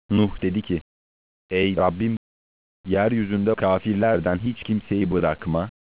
Nuh dedi ki, ey Rabbim, yeryüzünde kafirlerden hiç kimseyi bırakma,